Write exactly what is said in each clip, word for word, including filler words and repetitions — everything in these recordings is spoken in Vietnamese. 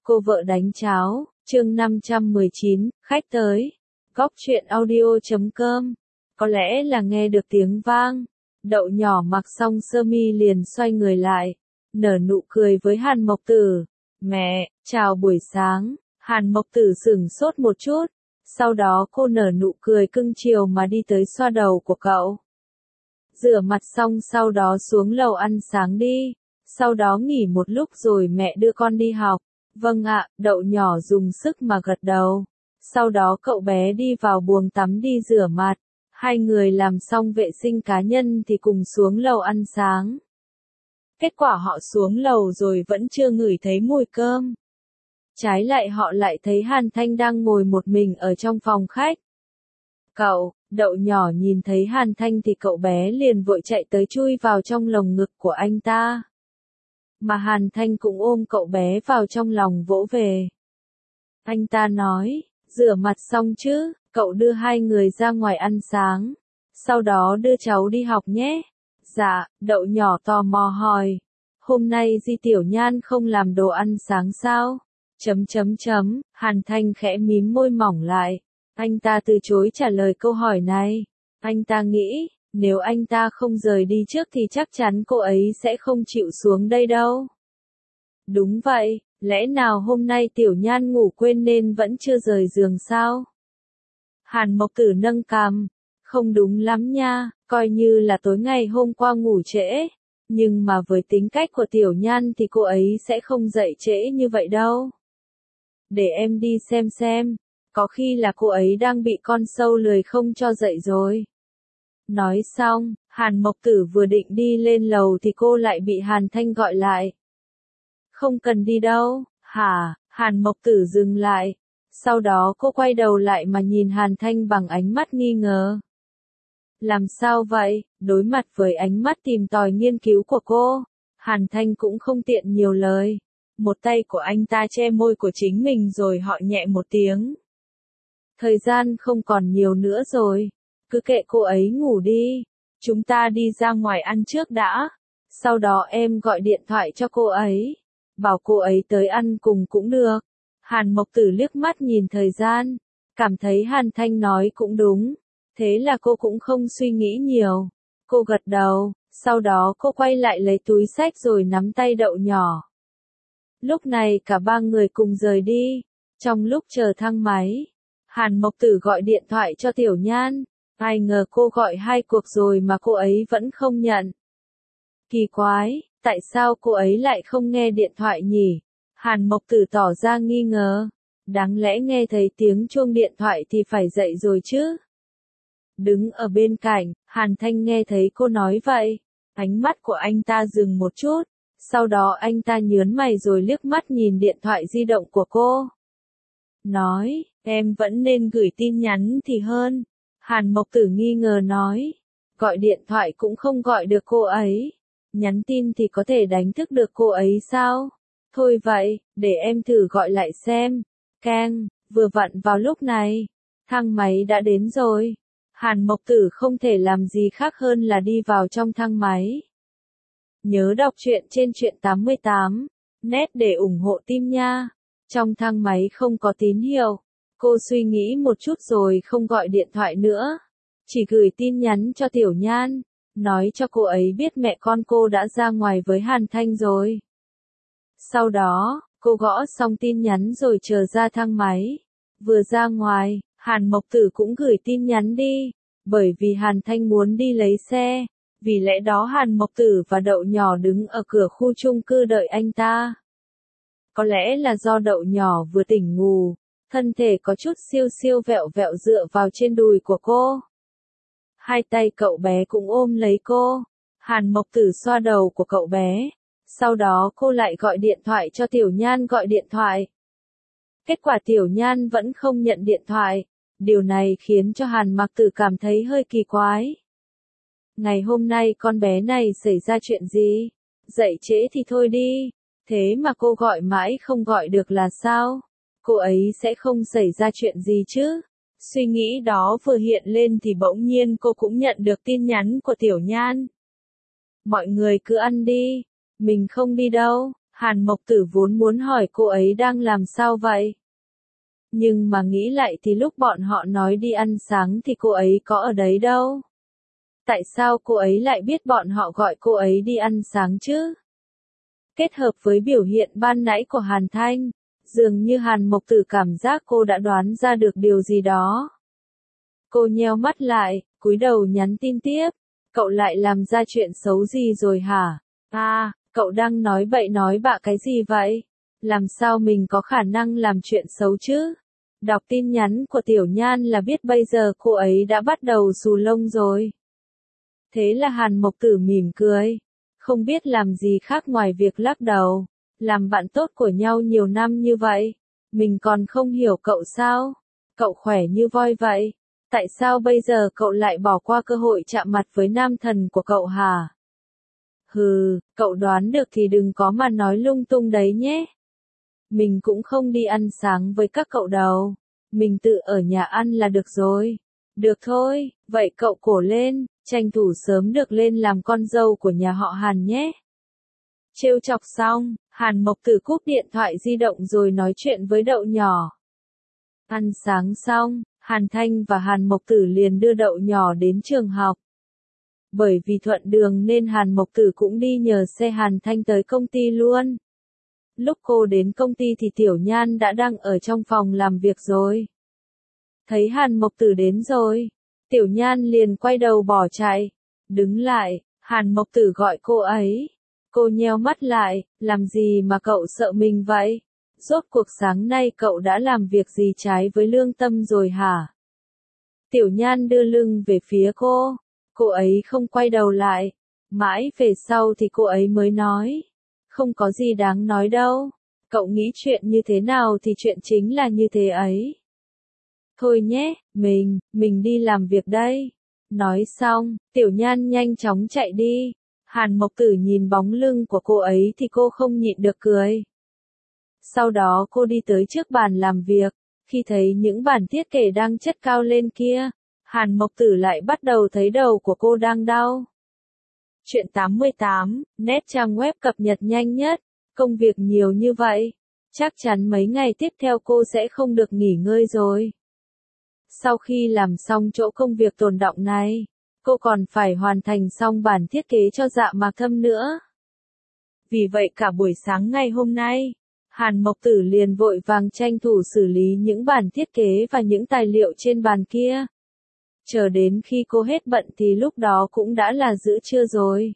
Cô vợ đánh cháo, chương năm trăm mười chín, khách tới. Góc truyện audio chấm com. Có lẽ là nghe được tiếng vang. Đậu nhỏ mặc xong sơ mi liền xoay người lại. Nở nụ cười với Hàn Mộc Tử. Mẹ, chào buổi sáng. Hàn Mộc Tử sửng sốt một chút. Sau đó cô nở nụ cười cưng chiều mà đi tới xoa đầu của cậu. Rửa mặt xong sau đó xuống lầu ăn sáng đi. Sau đó nghỉ một lúc rồi mẹ đưa con đi học. Vâng ạ, đậu nhỏ dùng sức mà gật đầu. Sau đó cậu bé đi vào buồng tắm đi rửa mặt. Hai người làm xong vệ sinh cá nhân thì cùng xuống lầu ăn sáng. Kết quả họ xuống lầu rồi vẫn chưa ngửi thấy mùi cơm. Trái lại họ lại thấy Hàn Thanh đang ngồi một mình ở trong phòng khách. Cậu, đậu nhỏ nhìn thấy Hàn Thanh thì cậu bé liền vội chạy tới chui vào trong lồng ngực của anh ta. Mà Hàn Thanh cũng ôm cậu bé vào trong lòng vỗ về. Anh ta nói, rửa mặt xong chứ, cậu đưa hai người ra ngoài ăn sáng. Sau đó đưa cháu đi học nhé. Dạ, đậu nhỏ tò mò hỏi. Hôm nay Di Tiểu Nhan không làm đồ ăn sáng sao? Chấm chấm chấm, Hàn Thanh khẽ mím môi mỏng lại. Anh ta từ chối trả lời câu hỏi này. Anh ta nghĩ, nếu anh ta không rời đi trước thì chắc chắn cô ấy sẽ không chịu xuống đây đâu. Đúng vậy, lẽ nào hôm nay Tiểu Nhan ngủ quên nên vẫn chưa rời giường sao? Hàn Mộc Tử nâng cằm. Không đúng lắm nha, coi như là tối ngày hôm qua ngủ trễ. Nhưng mà với tính cách của Tiểu Nhan thì cô ấy sẽ không dậy trễ như vậy đâu. Để em đi xem xem, có khi là cô ấy đang bị con sâu lười không cho dậy rồi. Nói xong, Hàn Mộc Tử vừa định đi lên lầu thì cô lại bị Hàn Thanh gọi lại. Không cần đi đâu, hả? Hàn Mộc Tử dừng lại. Sau đó cô quay đầu lại mà nhìn Hàn Thanh bằng ánh mắt nghi ngờ. Làm sao vậy? Đối mặt với ánh mắt tìm tòi nghiên cứu của cô, Hàn Thanh cũng không tiện nhiều lời. Một tay của anh ta che môi của chính mình rồi họ nhẹ một tiếng. Thời gian không còn nhiều nữa rồi. Cứ kệ cô ấy ngủ đi. Chúng ta đi ra ngoài ăn trước đã. Sau đó em gọi điện thoại cho cô ấy. Bảo cô ấy tới ăn cùng cũng được. Hàn Mộc Tử liếc mắt nhìn thời gian. Cảm thấy Hàn Thanh nói cũng đúng. Thế là cô cũng không suy nghĩ nhiều. Cô gật đầu. Sau đó cô quay lại lấy túi xách rồi nắm tay đậu nhỏ. Lúc này cả ba người cùng rời đi. Trong lúc chờ thang máy, Hàn Mộc Tử gọi điện thoại cho Tiểu Nhan. Ai ngờ cô gọi hai cuộc rồi mà cô ấy vẫn không nhận. Kỳ quái, tại sao cô ấy lại không nghe điện thoại nhỉ? Hàn Mộc Tử tỏ ra nghi ngờ. Đáng lẽ nghe thấy tiếng chuông điện thoại thì phải dậy rồi chứ. Đứng ở bên cạnh, Hàn Thanh nghe thấy cô nói vậy. Ánh mắt của anh ta dừng một chút. Sau đó anh ta nhớn mày rồi liếc mắt nhìn điện thoại di động của cô. Nói, em vẫn nên gửi tin nhắn thì hơn. Hàn Mộc Tử nghi ngờ nói. Gọi điện thoại cũng không gọi được cô ấy. Nhắn tin thì có thể đánh thức được cô ấy sao? Thôi vậy, để em thử gọi lại xem. Keng, vừa vặn vào lúc này. Thang máy đã đến rồi. Hàn Mộc Tử không thể làm gì khác hơn là đi vào trong thang máy. Nhớ đọc truyện trên truyện tám mươi tám net để ủng hộ team nha. Trong thang máy không có tín hiệu. Cô suy nghĩ một chút rồi không gọi điện thoại nữa. Chỉ gửi tin nhắn cho Tiểu Nhan. Nói cho cô ấy biết mẹ con cô đã ra ngoài với Hàn Thanh rồi. Sau đó, cô gõ xong tin nhắn rồi chờ ra thang máy. Vừa ra ngoài, Hàn Mộc Tử cũng gửi tin nhắn đi. Bởi vì Hàn Thanh muốn đi lấy xe. Vì lẽ đó Hàn Mộc Tử và đậu nhỏ đứng ở cửa khu chung cư đợi anh ta. Có lẽ là do đậu nhỏ vừa tỉnh ngủ, thân thể có chút siêu siêu vẹo vẹo dựa vào trên đùi của cô. Hai tay cậu bé cũng ôm lấy cô. Hàn Mộc Tử xoa đầu của cậu bé. Sau đó cô lại gọi điện thoại cho Tiểu Nhan gọi điện thoại. Kết quả Tiểu Nhan vẫn không nhận điện thoại. Điều này khiến cho Hàn Mộc Tử cảm thấy hơi kỳ quái. Ngày hôm nay con bé này xảy ra chuyện gì? Dậy trễ thì thôi đi. Thế mà cô gọi mãi không gọi được là sao? Cô ấy sẽ không xảy ra chuyện gì chứ? Suy nghĩ đó vừa hiện lên thì bỗng nhiên cô cũng nhận được tin nhắn của Tiểu Nhan. Mọi người cứ ăn đi. Mình không đi đâu. Hàn Mộc Tử vốn muốn hỏi cô ấy đang làm sao vậy. Nhưng mà nghĩ lại thì lúc bọn họ nói đi ăn sáng thì cô ấy có ở đấy đâu. Tại sao cô ấy lại biết bọn họ gọi cô ấy đi ăn sáng chứ? Kết hợp với biểu hiện ban nãy của Hàn Thanh, dường như Hàn Mộc Tử cảm giác cô đã đoán ra được điều gì đó. Cô nheo mắt lại, cúi đầu nhắn tin tiếp. Cậu lại làm ra chuyện xấu gì rồi hả? À, cậu đang nói bậy nói bạ cái gì vậy? Làm sao mình có khả năng làm chuyện xấu chứ? Đọc tin nhắn của Tiểu Nhan là biết bây giờ cô ấy đã bắt đầu xù lông rồi. Thế là Hàn Mộc Tử mỉm cười. Không biết làm gì khác ngoài việc lắc đầu. Làm bạn tốt của nhau nhiều năm như vậy. Mình còn không hiểu cậu sao? Cậu khỏe như voi vậy. Tại sao bây giờ cậu lại bỏ qua cơ hội chạm mặt với nam thần của cậu hả? Hừ, cậu đoán được thì đừng có mà nói lung tung đấy nhé. Mình cũng không đi ăn sáng với các cậu đâu. Mình tự ở nhà ăn là được rồi. Được thôi, vậy cậu cổ lên, tranh thủ sớm được lên làm con dâu của nhà họ Hàn nhé. Trêu chọc xong, Hàn Mộc Tử cúp điện thoại di động rồi nói chuyện với Đậu Nhỏ. Ăn sáng xong, Hàn Thanh và Hàn Mộc Tử liền đưa Đậu Nhỏ đến trường học. Bởi vì thuận đường nên Hàn Mộc Tử cũng đi nhờ xe Hàn Thanh tới công ty luôn. Lúc cô đến công ty thì Tiểu Nhan đã đang ở trong phòng làm việc rồi. Thấy Hàn Mộc Tử đến rồi, Tiểu Nhan liền quay đầu bỏ chạy. Đứng lại, Hàn Mộc Tử gọi cô ấy. Cô nheo mắt lại, làm gì mà cậu sợ mình vậy? Rốt cuộc sáng nay cậu đã làm việc gì trái với lương tâm rồi hả? Tiểu Nhan đưa lưng về phía cô. Cô ấy không quay đầu lại. Mãi về sau thì cô ấy mới nói. Không có gì đáng nói đâu. Cậu nghĩ chuyện như thế nào thì chuyện chính là như thế ấy. Thôi nhé, mình, mình đi làm việc đây. Nói xong, Tiểu Nhan nhanh chóng chạy đi. Hàn Mộc Tử nhìn bóng lưng của cô ấy thì cô không nhịn được cười. Sau đó cô đi tới trước bàn làm việc. Khi thấy những bản thiết kế đang chất cao lên kia, Hàn Mộc Tử lại bắt đầu thấy đầu của cô đang đau. Chuyện tám mươi tám, net trang web cập nhật nhanh nhất. Công việc nhiều như vậy, chắc chắn mấy ngày tiếp theo cô sẽ không được nghỉ ngơi rồi. Sau khi làm xong chỗ công việc tồn đọng này, cô còn phải hoàn thành xong bản thiết kế cho Dạ Mạc Thâm nữa. Vì vậy cả buổi sáng ngày hôm nay, Hàn Mộc Tử liền vội vàng tranh thủ xử lý những bản thiết kế và những tài liệu trên bàn kia. Chờ đến khi cô hết bận thì lúc đó cũng đã là giữa trưa rồi.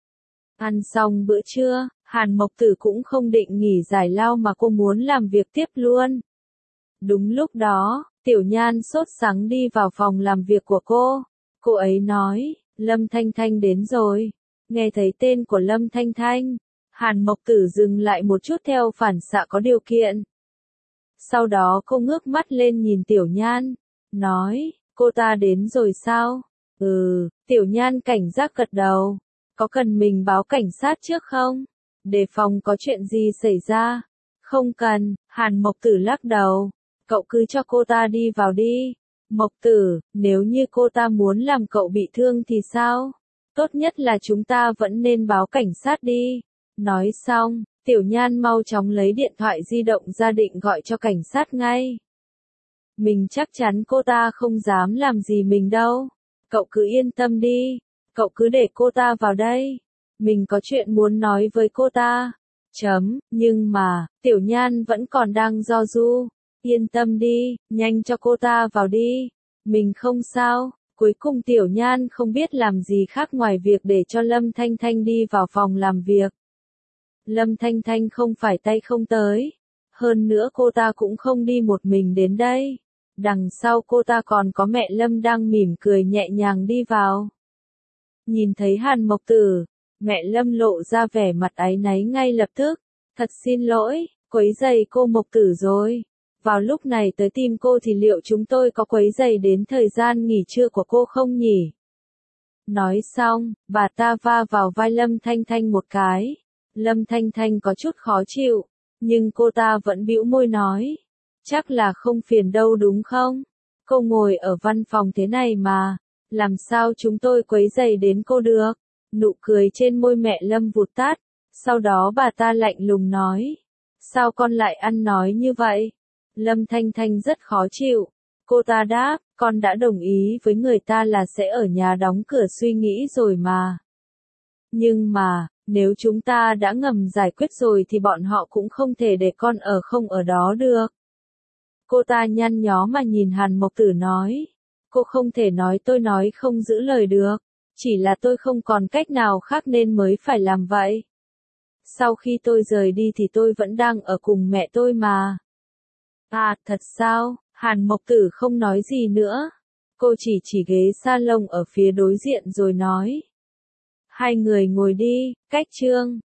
Ăn xong bữa trưa, Hàn Mộc Tử cũng không định nghỉ giải lao mà cô muốn làm việc tiếp luôn. Đúng lúc đó, Tiểu Nhan sốt sắng đi vào phòng làm việc của cô. Cô ấy nói, Lâm Thanh Thanh đến rồi. Nghe thấy tên của Lâm Thanh Thanh, Hàn Mộc Tử dừng lại một chút theo phản xạ có điều kiện. Sau đó cô ngước mắt lên nhìn Tiểu Nhan, nói, cô ta đến rồi sao? Ừ, Tiểu Nhan cảnh giác gật đầu. Có cần mình báo cảnh sát trước không? Đề phòng có chuyện gì xảy ra? Không cần, Hàn Mộc Tử lắc đầu. Cậu cứ cho cô ta đi vào đi. Mộc Tử, nếu như cô ta muốn làm cậu bị thương thì sao? Tốt nhất là chúng ta vẫn nên báo cảnh sát đi. Nói xong, Tiểu Nhan mau chóng lấy điện thoại di động ra định gọi cho cảnh sát ngay. Mình chắc chắn cô ta không dám làm gì mình đâu. Cậu cứ yên tâm đi. Cậu cứ để cô ta vào đây. Mình có chuyện muốn nói với cô ta. Chấm, nhưng mà, Tiểu Nhan vẫn còn đang do du. Yên tâm đi, nhanh cho cô ta vào đi. Mình không sao. Cuối cùng Tiểu Nhan không biết làm gì khác ngoài việc để cho Lâm Thanh Thanh đi vào phòng làm việc. Lâm Thanh Thanh không phải tay không tới. Hơn nữa cô ta cũng không đi một mình đến đây. Đằng sau cô ta còn có mẹ Lâm đang mỉm cười nhẹ nhàng đi vào. Nhìn thấy Hàn Mộc Tử, mẹ Lâm lộ ra vẻ mặt áy náy ngay lập tức. Thật xin lỗi, quấy rầy cô Mộc Tử rồi. Vào lúc này tới tìm cô thì liệu chúng tôi có quấy rầy đến thời gian nghỉ trưa của cô không nhỉ? Nói xong, bà ta va vào vai Lâm Thanh Thanh một cái. Lâm Thanh Thanh có chút khó chịu, nhưng cô ta vẫn bĩu môi nói. Chắc là không phiền đâu đúng không? Cô ngồi ở văn phòng thế này mà, làm sao chúng tôi quấy rầy đến cô được? Nụ cười trên môi mẹ Lâm vụt tắt, Sau đó bà ta lạnh lùng nói. Sao con lại ăn nói như vậy? Lâm Thanh Thanh rất khó chịu. Cô ta đáp, con đã đồng ý với người ta là sẽ ở nhà đóng cửa suy nghĩ rồi mà. Nhưng mà, nếu chúng ta đã ngầm giải quyết rồi thì bọn họ cũng không thể để con ở không ở đó được. Cô ta nhăn nhó mà nhìn Hàn Mộc Tử nói. Cô không thể nói tôi nói không giữ lời được. Chỉ là tôi không còn cách nào khác nên mới phải làm vậy. Sau khi tôi rời đi thì tôi vẫn đang ở cùng mẹ tôi mà. À, thật sao? Hàn Mộc Tử không nói gì nữa. Cô chỉ chỉ ghế salon ở phía đối diện rồi nói. Hai người ngồi đi, cách chương.